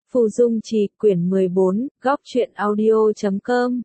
Phù Dung Trì, quyển 14, góc truyện audio.com.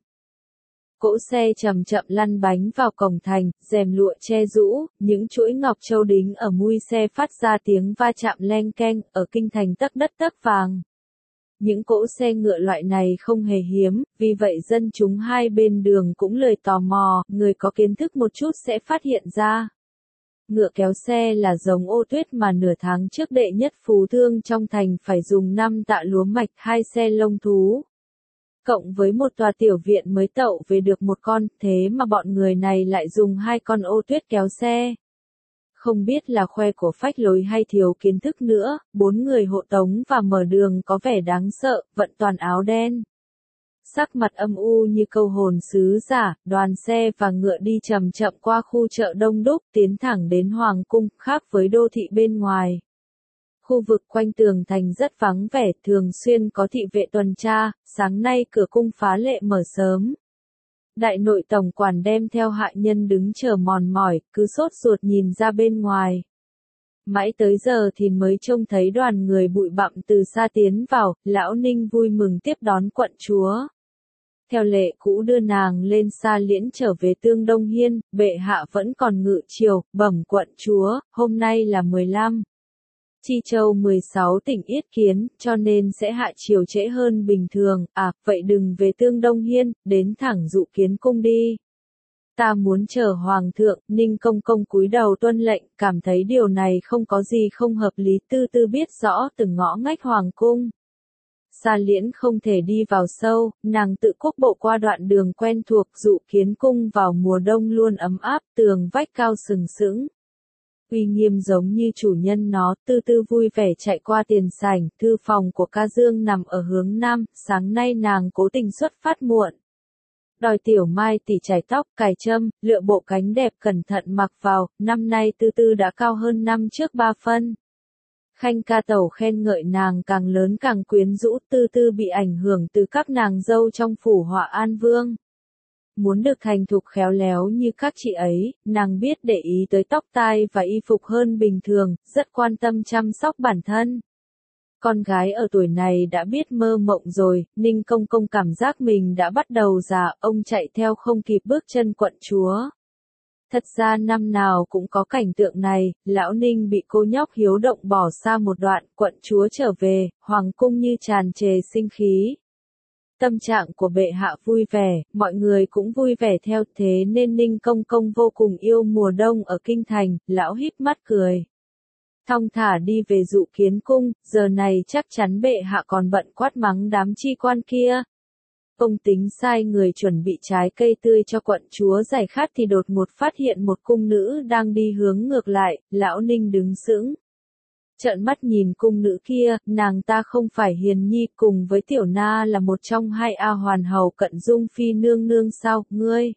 Cỗ xe chậm chậm lăn bánh vào cổng thành, rèm lụa che rũ, những chuỗi ngọc châu đính ở mui xe phát ra tiếng va chạm leng keng, ở kinh thành tấc đất tấc vàng. Những cỗ xe ngựa loại này không hề hiếm, vì vậy dân chúng hai bên đường cũng lời tò mò, người có kiến thức một chút sẽ phát hiện ra. Ngựa kéo xe là giống ô tuyết mà nửa tháng trước đệ nhất phú thương trong thành phải dùng 5 tạ lúa mạch 2 xe lông thú. Cộng với một tòa tiểu viện mới tậu về được một con, thế mà bọn người này lại dùng 2 con ô tuyết kéo xe. Không biết là khoe của phách lối hay thiếu kiến thức nữa, 4 người hộ tống và mở đường có vẻ đáng sợ, vận toàn áo đen. Sắc mặt âm u như câu hồn sứ giả, đoàn xe và ngựa đi chậm chậm qua khu chợ đông đúc, tiến thẳng đến Hoàng cung, khác với đô thị bên ngoài. Khu vực quanh tường thành rất vắng vẻ, thường xuyên có thị vệ tuần tra, sáng nay cửa cung phá lệ mở sớm. Đại nội tổng quản đem theo hạ nhân đứng chờ mòn mỏi, cứ sốt ruột nhìn ra bên ngoài. Mãi tới giờ thì mới trông thấy đoàn người bụi bặm từ xa tiến vào, lão Ninh vui mừng tiếp đón quận chúa. Theo lệ cũ đưa nàng lên xa liễn trở về Tương Đông Hiên, bệ hạ vẫn còn ngự triều, bẩm quận chúa, hôm nay là 15. Chi Châu 16 tỉnh yết kiến, cho nên sẽ hạ triều trễ hơn bình thường, vậy đừng về Tương Đông Hiên, đến thẳng Dụ Kiến cung đi. Ta muốn chờ hoàng thượng, Ninh công công cúi đầu tuân lệnh, cảm thấy điều này không có gì không hợp lý, tư tư biết rõ từng ngõ ngách hoàng cung. Xa liễn không thể đi vào sâu, nàng tự quốc bộ qua đoạn đường quen thuộc, Dụ Kiến cung vào mùa đông luôn ấm áp, tường vách cao sừng sững. Uy nghiêm giống như chủ nhân nó, tư tư vui vẻ chạy qua tiền sảnh, thư phòng của Ca Dương nằm ở hướng nam, sáng nay nàng cố tình xuất phát muộn. Đòi Tiểu Mai tỉ chải tóc, cài châm, lựa bộ cánh đẹp cẩn thận mặc vào, năm nay tư tư đã cao hơn năm trước 3 phân. Khanh ca tẩu khen ngợi nàng càng lớn càng quyến rũ, tư tư bị ảnh hưởng từ các nàng dâu trong phủ Họa An Vương. Muốn được thành thục khéo léo như các chị ấy, nàng biết để ý tới tóc tai và y phục hơn bình thường, rất quan tâm chăm sóc bản thân. Con gái ở tuổi này đã biết mơ mộng rồi, Ninh công công cảm giác mình đã bắt đầu già, ông chạy theo không kịp bước chân quận chúa. Thật ra năm nào cũng có cảnh tượng này, lão Ninh bị cô nhóc hiếu động bỏ xa một đoạn, quận chúa trở về, hoàng cung như tràn trề sinh khí. Tâm trạng của bệ hạ vui vẻ, mọi người cũng vui vẻ theo, thế nên Ninh công công vô cùng yêu mùa đông ở kinh thành, lão híp mắt cười. Thong thả đi về Dụ Kiến cung, giờ này chắc chắn bệ hạ còn bận quát mắng đám chi quan kia. Ông tính sai người chuẩn bị trái cây tươi cho quận chúa giải khát thì đột ngột phát hiện một cung nữ đang đi hướng ngược lại, lão Ninh đứng sững. Trợn mắt nhìn cung nữ kia, nàng ta không phải Hiền Nhi cùng với Tiểu Na là một trong 2 hoàn hầu cận Dung Phi nương nương sao, ngươi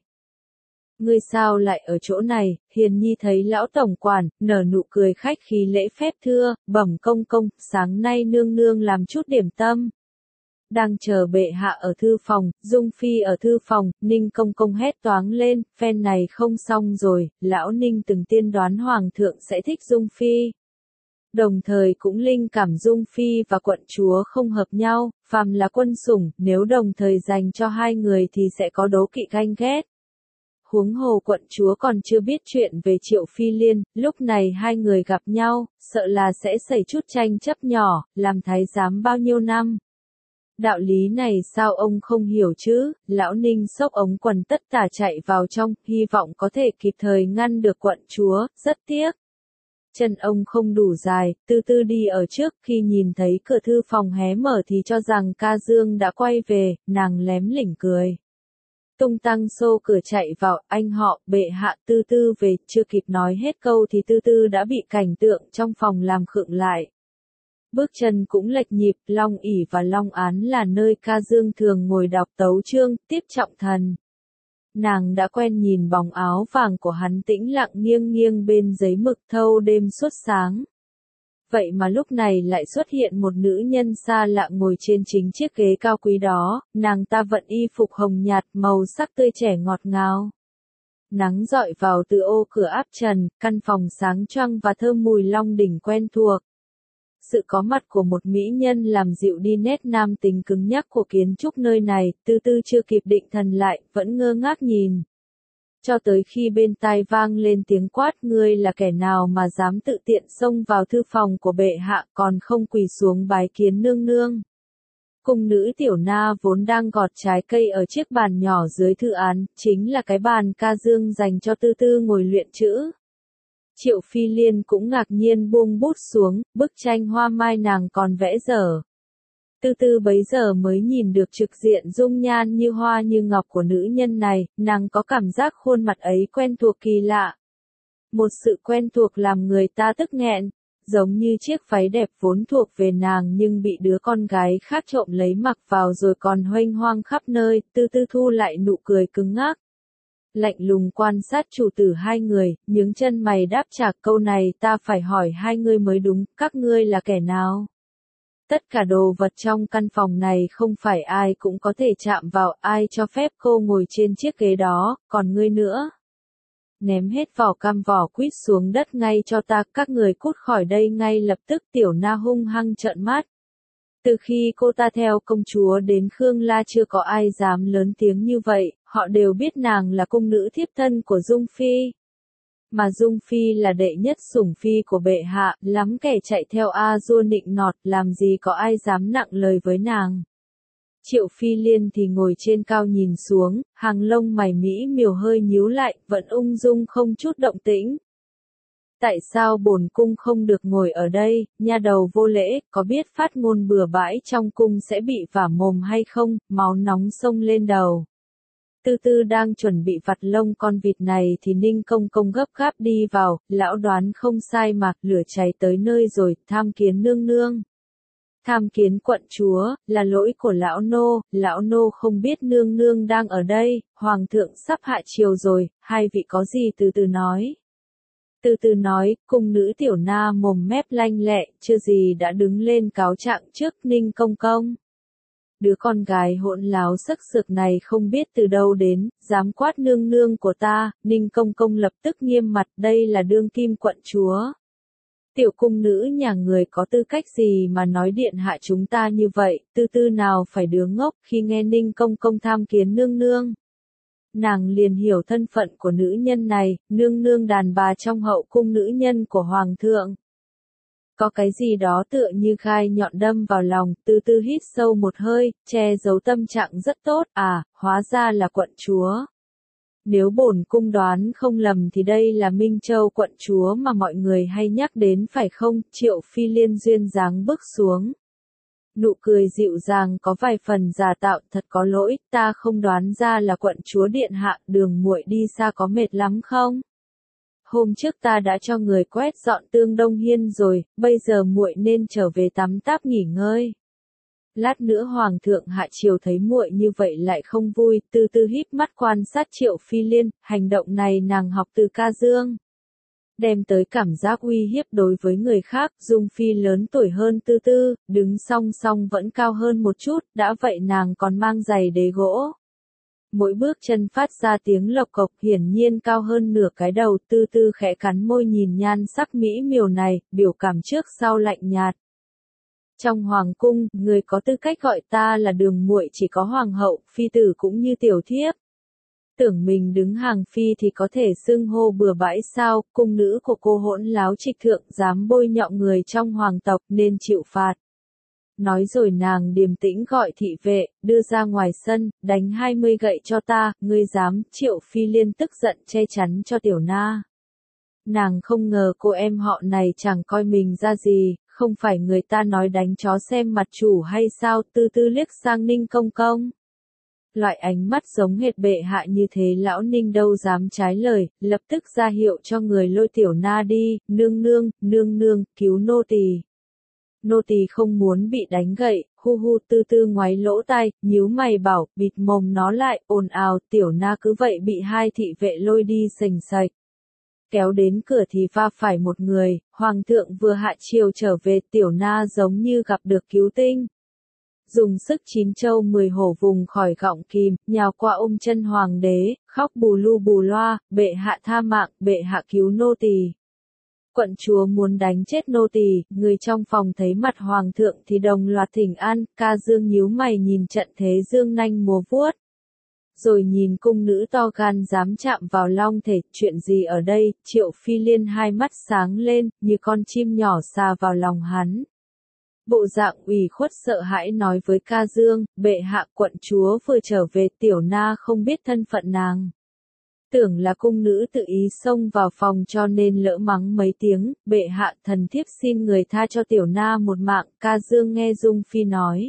sao lại ở chỗ này? Hiền Nhi thấy lão tổng quản, nở nụ cười khách khí lễ phép thưa, bẩm công công, sáng nay nương nương làm chút điểm tâm. Đang chờ bệ hạ ở thư phòng, Dung Phi ở thư phòng, Ninh công công hét toáng lên, phen này không xong rồi, lão Ninh từng tiên đoán hoàng thượng sẽ thích Dung Phi. Đồng thời cũng linh cảm Dung Phi và quận chúa không hợp nhau, phàm là quân sủng, nếu đồng thời dành cho 2 người thì sẽ có đố kỵ ganh ghét. Huống hồ quận chúa còn chưa biết chuyện về Triệu Phi Liên, lúc này 2 người gặp nhau, sợ là sẽ xảy chút tranh chấp nhỏ, làm thái giám bao nhiêu năm. Đạo lý này sao ông không hiểu chứ? Lão Ninh xốc ống quần tất tả chạy vào trong, hy vọng có thể kịp thời ngăn được quận chúa, rất tiếc. Chân ông không đủ dài, từ từ đi ở trước, khi nhìn thấy cửa thư phòng hé mở thì cho rằng Ca Dương đã quay về, nàng lém lỉnh cười. Tung tăng xô cửa chạy vào, anh họ, bệ hạ, tư tư về, chưa kịp nói hết câu thì tư tư đã bị cảnh tượng trong phòng làm khựng lại. Bước chân cũng lệch nhịp, Long ỷ và Long án là nơi Ca Dương thường ngồi đọc tấu chương, tiếp trọng thần. Nàng đã quen nhìn bóng áo vàng của hắn tĩnh lặng nghiêng nghiêng bên giấy mực thâu đêm suốt sáng. Vậy mà lúc này lại xuất hiện một nữ nhân xa lạ ngồi trên chính chiếc ghế cao quý đó, nàng ta vận y phục hồng nhạt màu sắc tươi trẻ ngọt ngào. Nắng rọi vào từ ô cửa áp trần, căn phòng sáng choang và thơm mùi long đỉnh quen thuộc. Sự có mặt của một mỹ nhân làm dịu đi nét nam tính cứng nhắc của kiến trúc nơi này, Tư Tư chưa kịp định thần lại, vẫn ngơ ngác nhìn. Cho tới khi bên tai vang lên tiếng quát, ngươi là kẻ nào mà dám tự tiện xông vào thư phòng của bệ hạ, còn không quỳ xuống bái kiến nương nương. Cung nữ Tiểu Na vốn đang gọt trái cây ở chiếc bàn nhỏ dưới thư án, chính là cái bàn ca dương dành cho Tư Tư ngồi luyện chữ. Triệu Phi Liên cũng ngạc nhiên buông bút xuống, bức tranh hoa mai nàng còn vẽ dở. Tư Tư bấy giờ mới nhìn được trực diện dung nhan như hoa như ngọc của nữ nhân này, nàng có cảm giác khuôn mặt ấy quen thuộc kỳ lạ. Một sự quen thuộc làm người ta tức nghẹn, giống như chiếc váy đẹp vốn thuộc về nàng nhưng bị đứa con gái khác trộm lấy mặc vào rồi còn huênh hoang khắp nơi. Tư Tư thu lại nụ cười cứng ngắc. Lạnh lùng quan sát chủ tử hai người, nhướng chân mày đáp trả câu này ta phải hỏi hai ngươi mới đúng, các ngươi là kẻ nào? Tất cả đồ vật trong căn phòng này không phải ai cũng có thể chạm vào, ai cho phép cô ngồi trên chiếc ghế đó, còn ngươi nữa. Ném hết vỏ cam vỏ quýt xuống đất ngay cho ta, các người cút khỏi đây ngay lập tức. Tiểu Na hung hăng trợn mắt. Từ khi cô ta theo công chúa đến Khương La chưa có ai dám lớn tiếng như vậy, họ đều biết nàng là cung nữ thiếp thân của Dung Phi. Mà Dung Phi là đệ nhất sủng phi của bệ hạ, lắm kẻ chạy theo A-dua nịnh nọt, làm gì có ai dám nặng lời với nàng. Triệu Phi Liên thì ngồi trên cao nhìn xuống, hàng lông mày mỹ miều hơi nhíu lại, vẫn ung dung không chút động tĩnh. Tại sao bổn cung không được ngồi ở đây, nha đầu vô lễ, có biết phát ngôn bừa bãi trong cung sẽ bị vả mồm hay không, máu nóng xông lên đầu. Tư Tư đang chuẩn bị vặt lông con vịt này thì Ninh Công Công gấp gáp đi vào, lão đoán không sai mà, lửa cháy tới nơi rồi, tham kiến nương nương. Tham kiến quận chúa, là lỗi của lão nô không biết nương nương đang ở đây, hoàng thượng sắp hạ triều rồi, hai vị có gì từ từ nói. Từ từ nói, cung nữ Tiểu Na mồm mép lanh lẹ, chưa gì đã đứng lên cáo trạng trước Ninh Công Công. Đứa con gái hỗn láo sắc sược này không biết từ đâu đến, dám quát nương nương của ta. Ninh Công Công lập tức nghiêm mặt, đây là đương kim quận chúa. Tiểu cung nữ nhà người có tư cách gì mà nói điện hạ chúng ta như vậy, Tư Tư nào phải đứa ngốc khi nghe Ninh Công Công tham kiến nương nương. Nàng liền hiểu thân phận của nữ nhân này, nương nương đàn bà trong hậu cung nữ nhân của hoàng thượng. Có cái gì đó tựa như gai nhọn đâm vào lòng, Tư Tư hít sâu một hơi, che giấu tâm trạng rất tốt, hóa ra là quận chúa. Nếu bổn cung đoán không lầm thì đây là Minh Châu quận chúa mà mọi người hay nhắc đến phải không? Triệu Phi Liên duyên dáng bước xuống. Nụ cười dịu dàng có vài phần giả tạo, thật có lỗi, ta không đoán ra là quận chúa điện hạ, đường muội đi xa có mệt lắm không? Hôm trước ta đã cho người quét dọn Tương Đông Hiên rồi, bây giờ muội nên trở về tắm táp nghỉ ngơi. Lát nữa hoàng thượng hạ triều thấy muội như vậy lại không vui, Tư Tư híp mắt quan sát Triệu Phi Liên, hành động này nàng học từ Ca Dương. Đem tới cảm giác uy hiếp đối với người khác, Dung Phi lớn tuổi hơn Tư Tư, đứng song song vẫn cao hơn một chút, đã vậy nàng còn mang giày đế gỗ. Mỗi bước chân phát ra tiếng lộc cộc, hiển nhiên cao hơn nửa cái đầu. Tư Tư khẽ cắn môi nhìn nhan sắc mỹ miều này, biểu cảm trước sau lạnh nhạt. Trong hoàng cung, người có tư cách gọi ta là đường muội chỉ có hoàng hậu, phi tử cũng như tiểu thiếp. Tưởng mình đứng hàng phi thì có thể xưng hô bừa bãi sao? Cung nữ của cô hỗn láo trịch thượng dám bôi nhọ người trong hoàng tộc nên chịu phạt. Nói rồi nàng điềm tĩnh gọi thị vệ, đưa ra ngoài sân, đánh 20 gậy cho ta, ngươi dám. Triệu Phi Liên tức giận che chắn cho Tiểu Na. Nàng không ngờ cô em họ này chẳng coi mình ra gì, không phải người ta nói đánh chó xem mặt chủ hay sao? Tư Tư liếc sang Ninh Công Công. Loại ánh mắt giống hệt bệ hạ như thế lão Ninh đâu dám trái lời, lập tức ra hiệu cho người lôi Tiểu Na đi. Nương nương, cứu nô tỳ. Nô tỳ không muốn bị đánh gậy. Hu, Tư Tư ngoáy lỗ tai, nhíu mày bảo, bịt mồm nó lại, ồn ào. Tiểu Na cứ vậy bị hai thị vệ lôi đi sềnh sạch. Kéo đến cửa thì va phải một người, hoàng thượng vừa hạ triều trở về. Tiểu Na giống như gặp được cứu tinh. Dùng sức 9 châu 10 hổ vùng khỏi gọng kìm, nhào qua ôm chân hoàng đế, khóc bù lu bù loa, bệ hạ tha mạng, bệ hạ cứu nô tỳ. Quận chúa muốn đánh chết nô tỳ, người trong phòng thấy mặt hoàng thượng thì đồng loạt thỉnh an, Ca Dương nhíu mày nhìn trận thế dương nanh múa vuốt. Rồi nhìn cung nữ to gan dám chạm vào long thể, chuyện gì ở đây, Triệu Phi Liên hai mắt sáng lên, như con chim nhỏ xà vào lòng hắn. Bộ dạng ủy khuất sợ hãi nói với Ca Dương, bệ hạ quận chúa vừa trở về, tiểu na không biết thân phận nàng. Tưởng là cung nữ tự ý xông vào phòng cho nên lỡ mắng mấy tiếng, bệ hạ thần thiếp xin người tha cho tiểu na một mạng, Ca Dương nghe Dung Phi nói.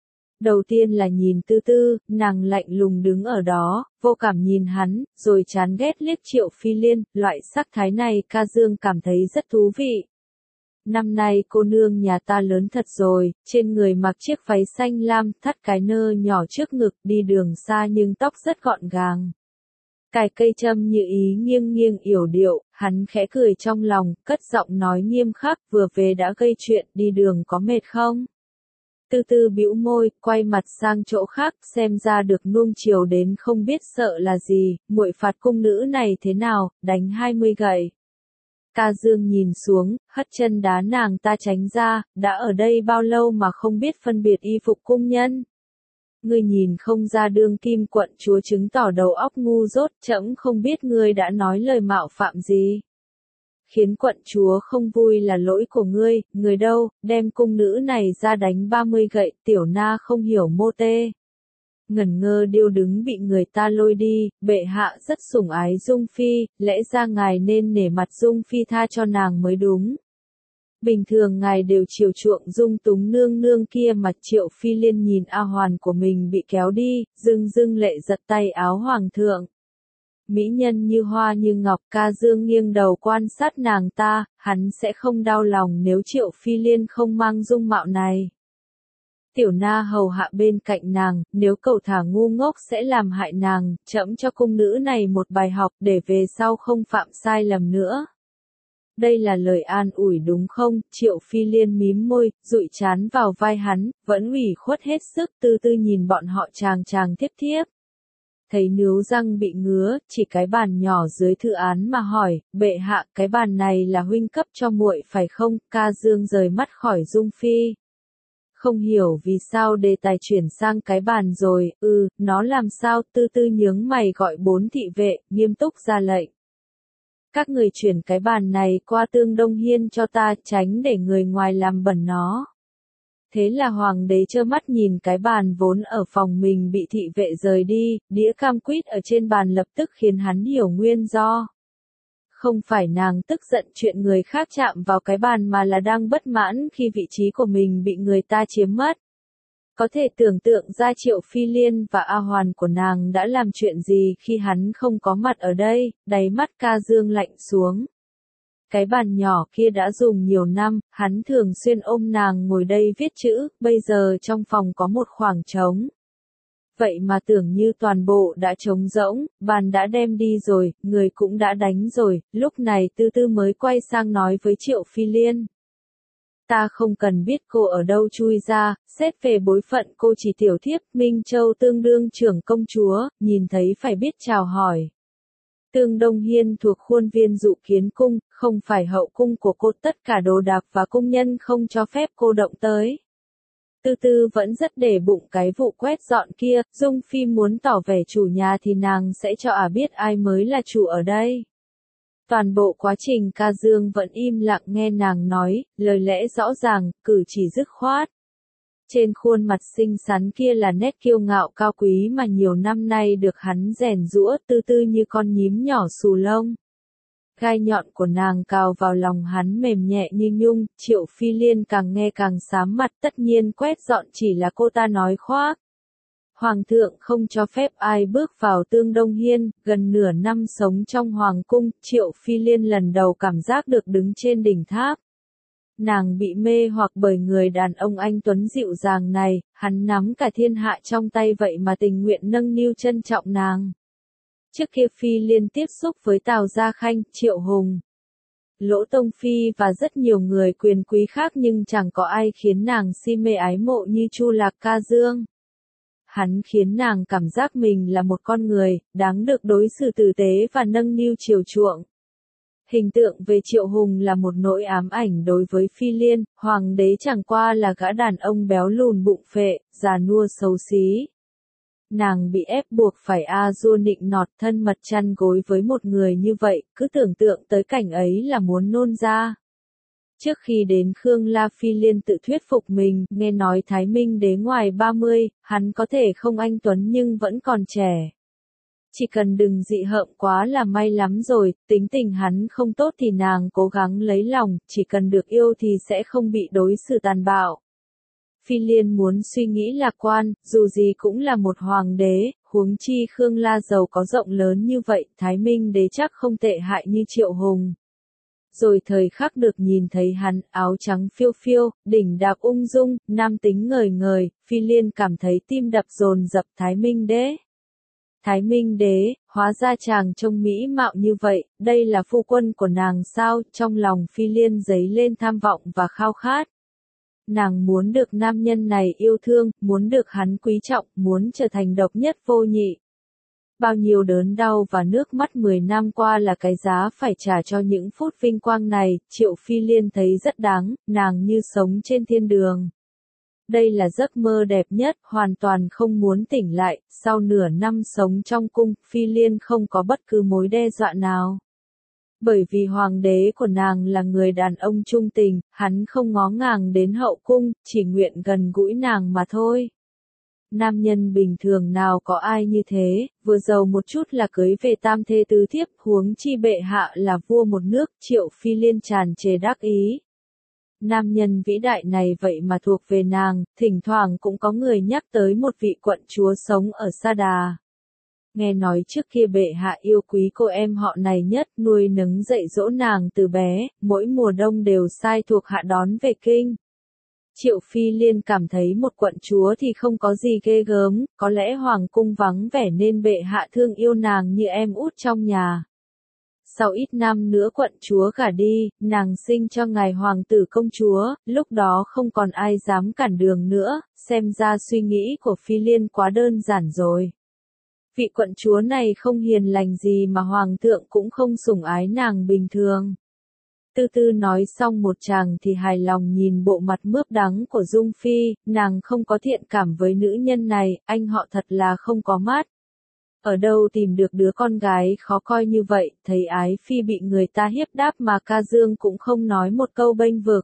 Đầu tiên là nhìn Tư Tư, nàng lạnh lùng đứng ở đó, vô cảm nhìn hắn, rồi chán ghét liếc Triệu Phi Liên, loại sắc thái này Ca Dương cảm thấy rất thú vị. Năm nay cô nương nhà ta lớn thật rồi, trên người mặc chiếc váy xanh lam, thắt cái nơ nhỏ trước ngực, đi đường xa nhưng tóc rất gọn gàng. Cài cây châm như ý nghiêng nghiêng yểu điệu, hắn khẽ cười trong lòng, cất giọng nói nghiêm khắc, vừa về đã gây chuyện, đi đường có mệt không? Tư Tư bĩu môi, quay mặt sang chỗ khác, xem ra được nuông chiều đến không biết sợ là gì, muội phạt cung nữ này thế nào, đánh 20 gậy. Ca Dương nhìn xuống, hất chân đá nàng ta tránh ra, đã ở đây bao lâu mà không biết phân biệt y phục cung nhân. Ngươi nhìn không ra đương kim quận chúa chứng tỏ đầu óc ngu dốt, trẫm không biết ngươi đã nói lời mạo phạm gì. Khiến quận chúa không vui là lỗi của ngươi, người đâu, đem cung nữ này ra đánh 30 gậy, tiểu na không hiểu mô tê. Ngẩn ngơ điêu đứng bị người ta lôi đi, bệ hạ rất sủng ái Dung Phi, lẽ ra ngài nên nể mặt Dung Phi tha cho nàng mới đúng. Bình thường ngài đều chiều chuộng Dung Túng nương nương kia mà Triệu Phi Liên nhìn A Hoàn của mình bị kéo đi, dưng lệ giật tay áo hoàng thượng. Mỹ nhân như hoa như ngọc, Ca Dương nghiêng đầu quan sát nàng ta, hắn sẽ không đau lòng nếu Triệu Phi Liên không mang dung mạo này. Tiểu na hầu hạ bên cạnh nàng, nếu cẩu thả ngu ngốc sẽ làm hại nàng, trẫm cho cung nữ này một bài học để về sau không phạm sai lầm nữa. Đây là lời an ủi đúng không? Triệu Phi Liên mím môi, dụi trán vào vai hắn, vẫn ủy khuất hết sức, Tư Tư nhìn bọn họ chàng thiếp thiếp. Thấy níu răng bị ngứa, chỉ cái bàn nhỏ dưới thư án mà hỏi, bệ hạ, cái bàn này là huynh cấp cho muội phải không? Ca Dương rời mắt khỏi Dung Phi. Không hiểu vì sao đề tài chuyển sang cái bàn rồi, nó làm sao? Tư Tư nhướng mày gọi 4 thị vệ, nghiêm túc ra lệnh. Các người chuyển cái bàn này qua Tương Đông Hiên cho ta, tránh để người ngoài làm bẩn nó. Thế là hoàng đế trơ mắt nhìn cái bàn vốn ở phòng mình bị thị vệ rời đi, đĩa cam quýt ở trên bàn lập tức khiến hắn hiểu nguyên do. Không phải nàng tức giận chuyện người khác chạm vào cái bàn mà là đang bất mãn khi vị trí của mình bị người ta chiếm mất. Có thể tưởng tượng ra Triệu Phi Liên và A Hoàn của nàng đã làm chuyện gì khi hắn không có mặt ở đây, đáy mắt Ca Dương lạnh xuống. Cái bàn nhỏ kia đã dùng nhiều năm, hắn thường xuyên ôm nàng ngồi đây viết chữ, bây giờ trong phòng có một khoảng trống. Vậy mà tưởng như toàn bộ đã trống rỗng, bàn đã đem đi rồi, người cũng đã đánh rồi, lúc này Tư Tư mới quay sang nói với Triệu Phi Liên. Ta không cần biết cô ở đâu chui ra, xét về bối phận cô chỉ tiểu thiếp, Minh Châu tương đương trưởng công chúa, nhìn thấy phải biết chào hỏi. Tương Đông Hiên thuộc khuôn viên Dụ Kiến Cung, không phải hậu cung của cô, tất cả đồ đạc và cung nhân không cho phép cô động tới. Tư Tư vẫn rất để bụng cái vụ quét dọn kia, Dung Phi muốn tỏ vẻ chủ nhà thì nàng sẽ cho biết ai mới là chủ ở đây. Toàn bộ quá trình Ca Dương vẫn im lặng nghe nàng nói, lời lẽ rõ ràng, cử chỉ dứt khoát. Trên khuôn mặt xinh xắn kia là nét kiêu ngạo cao quý mà nhiều năm nay được hắn rèn giũa, Tư Tư như con nhím nhỏ xù lông. Gai nhọn của nàng cào vào lòng hắn mềm nhẹ như nhung, Triệu Phi Liên càng nghe càng xám mặt, tất nhiên quét dọn chỉ là cô ta nói khoác. Hoàng thượng không cho phép ai bước vào Tương Đông Hiên, gần nửa năm sống trong hoàng cung, Triệu Phi Liên lần đầu cảm giác được đứng trên đỉnh tháp. Nàng bị mê hoặc bởi người đàn ông anh tuấn dịu dàng này, hắn nắm cả thiên hạ trong tay vậy mà tình nguyện nâng niu trân trọng nàng. Trước kia Phi Liên tiếp xúc với Tào Gia Khanh, Triệu Hùng, Lỗ Tông Phi và rất nhiều người quyền quý khác nhưng chẳng có ai khiến nàng si mê ái mộ như Chu Lạc Ca Dương. Hắn khiến nàng cảm giác mình là một con người, đáng được đối xử tử tế và nâng niu chiều chuộng. Hình tượng về Triệu Hùng là một nỗi ám ảnh đối với Phi Liên, hoàng đế chẳng qua là gã đàn ông béo lùn bụng phệ, già nua xấu xí. Nàng bị ép buộc phải a-dua nịnh nọt thân mật chăn gối với một người như vậy, cứ tưởng tượng tới cảnh ấy là muốn nôn ra. Trước khi đến Khương La Phi Liên tự thuyết phục mình, nghe nói Thái Minh đế ngoài 30, hắn có thể không anh tuấn nhưng vẫn còn trẻ. Chỉ cần đừng dị hợm quá là may lắm rồi, tính tình hắn không tốt thì nàng cố gắng lấy lòng, chỉ cần được yêu thì sẽ không bị đối xử tàn bạo. Phi Liên muốn suy nghĩ lạc quan, dù gì cũng là một hoàng đế, huống chi Khương La giàu có rộng lớn như vậy, Thái Minh đế chắc không tệ hại như Triệu Hùng. Rồi thời khắc được nhìn thấy hắn, áo trắng phiêu phiêu, đỉnh đạp ung dung, nam tính ngời ngời, Phi Liên cảm thấy tim đập dồn dập. Thái Minh đế. Thái Minh đế, hóa ra chàng trông mỹ mạo như vậy, đây là phu quân của nàng sao? Trong lòng Phi Liên dấy lên tham vọng và khao khát. Nàng muốn được nam nhân này yêu thương, muốn được hắn quý trọng, muốn trở thành độc nhất vô nhị. Bao nhiêu đớn đau và nước mắt 10 năm qua là cái giá phải trả cho những phút vinh quang này, Triệu Phi Liên thấy rất đáng, nàng như sống trên thiên đường. Đây là giấc mơ đẹp nhất, hoàn toàn không muốn tỉnh lại, sau nửa năm sống trong cung, Phi Liên không có bất cứ mối đe dọa nào. Bởi vì hoàng đế của nàng là người đàn ông trung tình, hắn không ngó ngàng đến hậu cung, chỉ nguyện gần gũi nàng mà thôi. Nam nhân bình thường nào có ai như thế, vừa giàu một chút là cưới về tam thê tứ thiếp, huống chi bệ hạ là vua một nước, Triệu Phi Liên tràn trề đắc ý. Nam nhân vĩ đại này vậy mà thuộc về nàng, thỉnh thoảng cũng có người nhắc tới một vị quận chúa sống ở Sa Đà. Nghe nói trước kia bệ hạ yêu quý cô em họ này nhất, nuôi nấng dạy dỗ nàng từ bé, mỗi mùa đông đều sai thuộc hạ đón về kinh. Triệu Phi Liên cảm thấy một quận chúa thì không có gì ghê gớm, có lẽ hoàng cung vắng vẻ nên bệ hạ thương yêu nàng như em út trong nhà. Sau ít năm nữa quận chúa gả đi, nàng sinh cho ngài hoàng tử công chúa, lúc đó không còn ai dám cản đường nữa, xem ra suy nghĩ của Phi Liên quá đơn giản rồi. Vị quận chúa này không hiền lành gì mà hoàng thượng cũng không sủng ái nàng bình thường. Từ từ nói xong một tràng thì hài lòng nhìn bộ mặt mướp đắng của Dung Phi, nàng không có thiện cảm với nữ nhân này, anh họ thật là không có mắt. Ở đâu tìm được đứa con gái khó coi như vậy, thấy Ái Phi bị người ta hiếp đáp mà ca dương cũng không nói một câu bênh vực.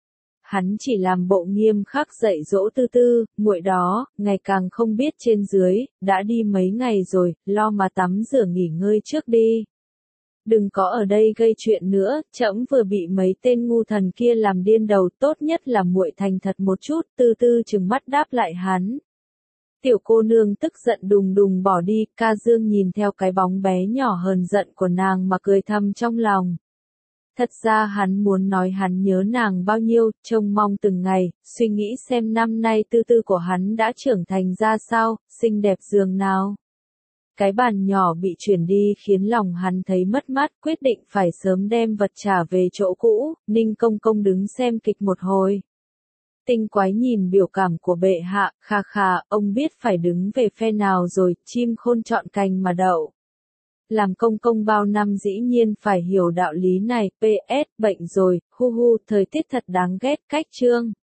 Hắn chỉ làm bộ nghiêm khắc dạy dỗ Tư Tư, muội đó, ngày càng không biết trên dưới, đã đi mấy ngày rồi, lo mà tắm rửa nghỉ ngơi trước đi. Đừng có ở đây gây chuyện nữa, trẫm vừa bị mấy tên ngu thần kia làm điên đầu, tốt nhất là muội thành thật một chút. Tư Tư trừng mắt đáp lại hắn. Tiểu cô nương tức giận đùng đùng bỏ đi, ca dương nhìn theo cái bóng bé nhỏ hờn giận của nàng mà cười thầm trong lòng. Thật ra hắn muốn nói hắn nhớ nàng bao nhiêu, trông mong từng ngày, suy nghĩ xem năm nay Tư Tư của hắn đã trưởng thành ra sao, xinh đẹp dường nào. Cái bàn nhỏ bị chuyển đi khiến lòng hắn thấy mất mát, quyết định phải sớm đem vật trả về chỗ cũ. Ninh Công Công đứng xem kịch một hồi. Tinh Quái nhìn biểu cảm của bệ hạ, kha kha, ông biết phải đứng về phe nào rồi, chim khôn chọn cành mà đậu. Làm công công bao năm dĩ nhiên phải hiểu đạo lý này, PS, bệnh rồi, hu hu, thời tiết thật đáng ghét, cách chương.